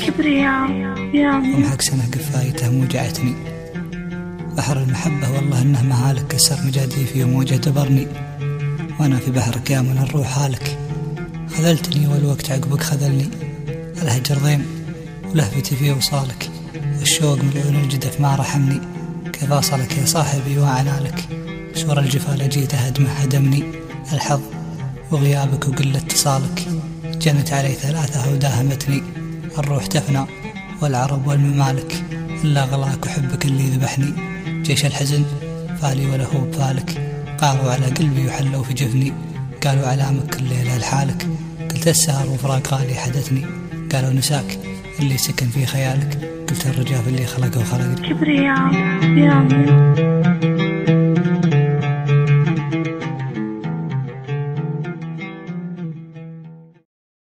كبرياء ومحق سنة قفايته موجعتني. بحر المحبة والله إنه مهالك، كسر مجادي في وموجه دبرني، وأنا في بحرك يا من الروح هالك. خذلتني والوقت عقبك خذلني، الهجر ضيم ولهفتي في وصالك، والشوق ملعون الجدف ما رحمني. كيف أصلك يا صاحبي وعنالك، شور الجفا لجيت هدمه هدمني. الحظ وغيابك وقلة اتصالك، جنت علي ثلاثة وداهمتني. الروح تفنى والعرب والممالك، إلا غلاك وحبك اللي ذبحني. جيش الحزن فالي ولا هو بفالك، قاروا على قلبي وحلوا في جفني. قالوا علامك كل ليلة لحالك، قلت السهر وفراق غالي حدثني. قالوا نساك اللي سكن في خيالك، قلت الرجاف اللي خلقه وخلقني. كبرياء